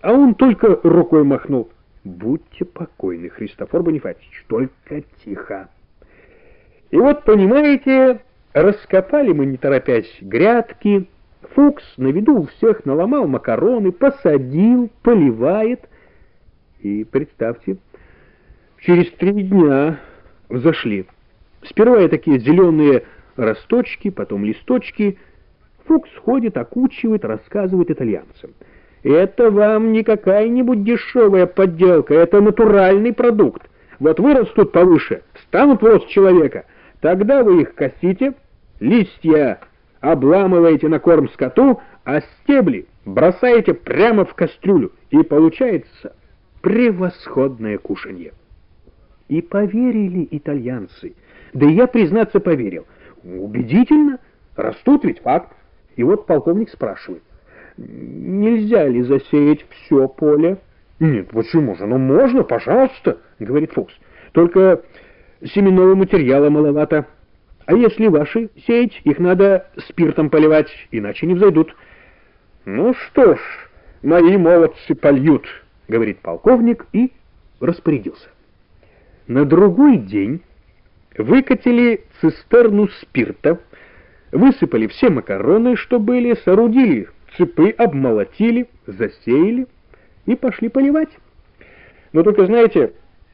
а он только рукой махнул. Будьте покойны, Христофор Бонифатич, только тихо. И вот, понимаете, раскопали мы, не торопясь, грядки. Фукс на виду у всех наломал макароны, посадил, поливает. И представьте, через 3 дня взошли. Сперва такие зеленые росточки, потом листочки. Фукс ходит, окучивает, рассказывает итальянцам. Это вам не какая-нибудь дешевая подделка, это натуральный продукт. Вот вырастут повыше, станут в рост человека. Тогда вы их косите, листья обламываете на корм скоту, а стебли бросаете прямо в кастрюлю. И получается превосходное кушанье. И поверили итальянцы. Да и я, признаться, поверил. Убедительно, растут ведь факт. И вот полковник спрашивает, нельзя ли засеять все поле? Нет, почему же? Ну можно, пожалуйста, говорит Фукс. Только семенного материала маловато. А если ваши сеять, их надо спиртом поливать, иначе не взойдут. Ну что ж, мои молодцы польют, говорит полковник и распорядился. На другой день выкатили цистерну спирта, высыпали все макароны, что были, соорудили цепы, обмолотили, засеяли и пошли поливать. Но только, знаете,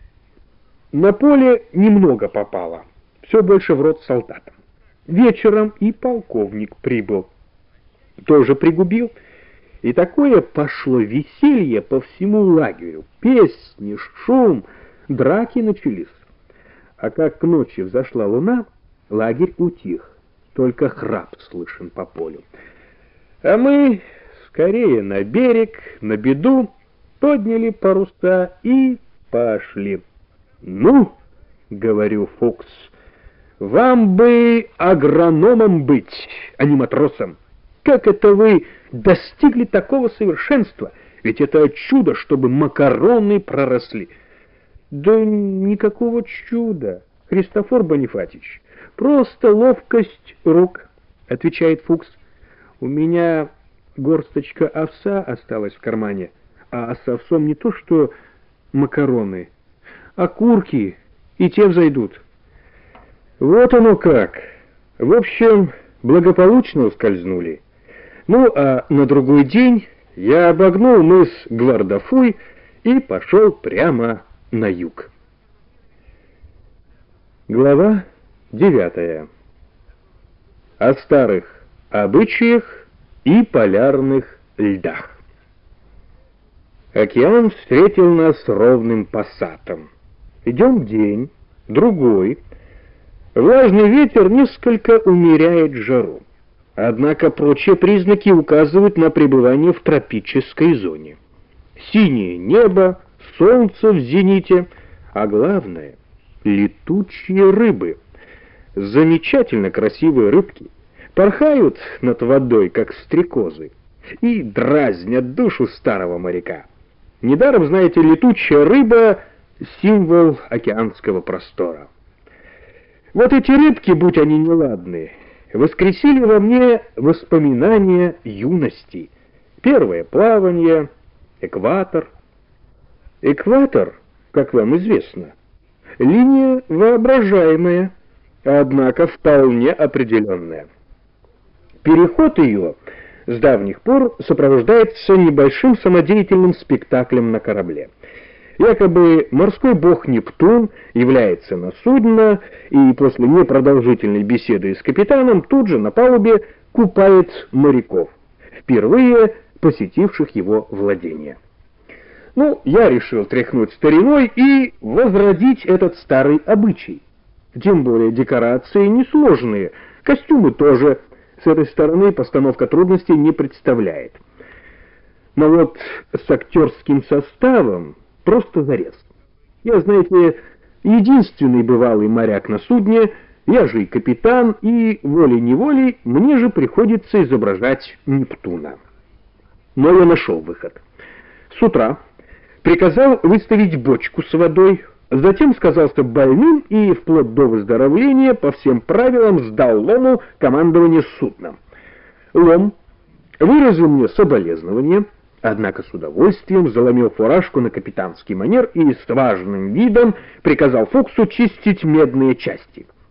на поле немного попало, все больше в рот солдатам. Вечером и полковник прибыл, тоже пригубил, и такое пошло веселье по всему лагерю, песни, шум, драки начались. А как к ночи взошла луна, лагерь утих, только храп слышен по полю. А мы скорее на берег, на беду, подняли паруса и пошли. Ну, говорю, Фукс, вам бы агрономом быть, а не матросом. Как это вы достигли такого совершенства? Ведь это чудо, чтобы макароны проросли. Да никакого чуда, Христофор Бонифатич, просто ловкость рук, отвечает Фукс. У меня горсточка овса осталась в кармане, а с овсом не то что макароны, а курки, и те взойдут. Вот оно как. В общем, благополучно ускользнули. Ну, а на другой день я обогнул мыс Гвардафуй и пошел прямо на юг. Глава 9. О старых обычаях и полярных льдах. Океан встретил нас ровным пассатом. Идем день, другой. Влажный ветер несколько умеряет жару. Однако прочие признаки указывают на пребывание в тропической зоне. Синее небо, солнце в зените, а главное — летучие рыбы. Замечательно красивые рыбки порхают над водой, как стрекозы, и дразнят душу старого моряка. Недаром, знаете, летучая рыба — символ океанского простора. Вот эти рыбки, будь они неладные, воскресили во мне воспоминания юности. Первое плавание, экватор. Экватор, как вам известно, линия воображаемая, однако вполне определенная. Переход ее с давних пор сопровождается небольшим самодеятельным спектаклем на корабле. Якобы морской бог Нептун является на судно и после непродолжительной беседы с капитаном тут же на палубе купает моряков, впервые посетивших его владения. Ну, я решил тряхнуть стариной и возродить этот старый обычай. Тем более декорации несложные, костюмы тоже. С этой стороны постановка трудностей не представляет. Но вот с актерским составом просто зарез. Я, знаете, единственный бывалый моряк на судне, я же и капитан, и волей-неволей мне же приходится изображать Нептуна. Но я нашел выход. С утра приказал выставить бочку с водой, затем сказался больным и вплоть до выздоровления по всем правилам сдал Лому командование судном. Лом выразил мне соболезнование однако с удовольствием заломил фуражку на капитанский манер и с важным видом приказал Фуксу чистить медные части.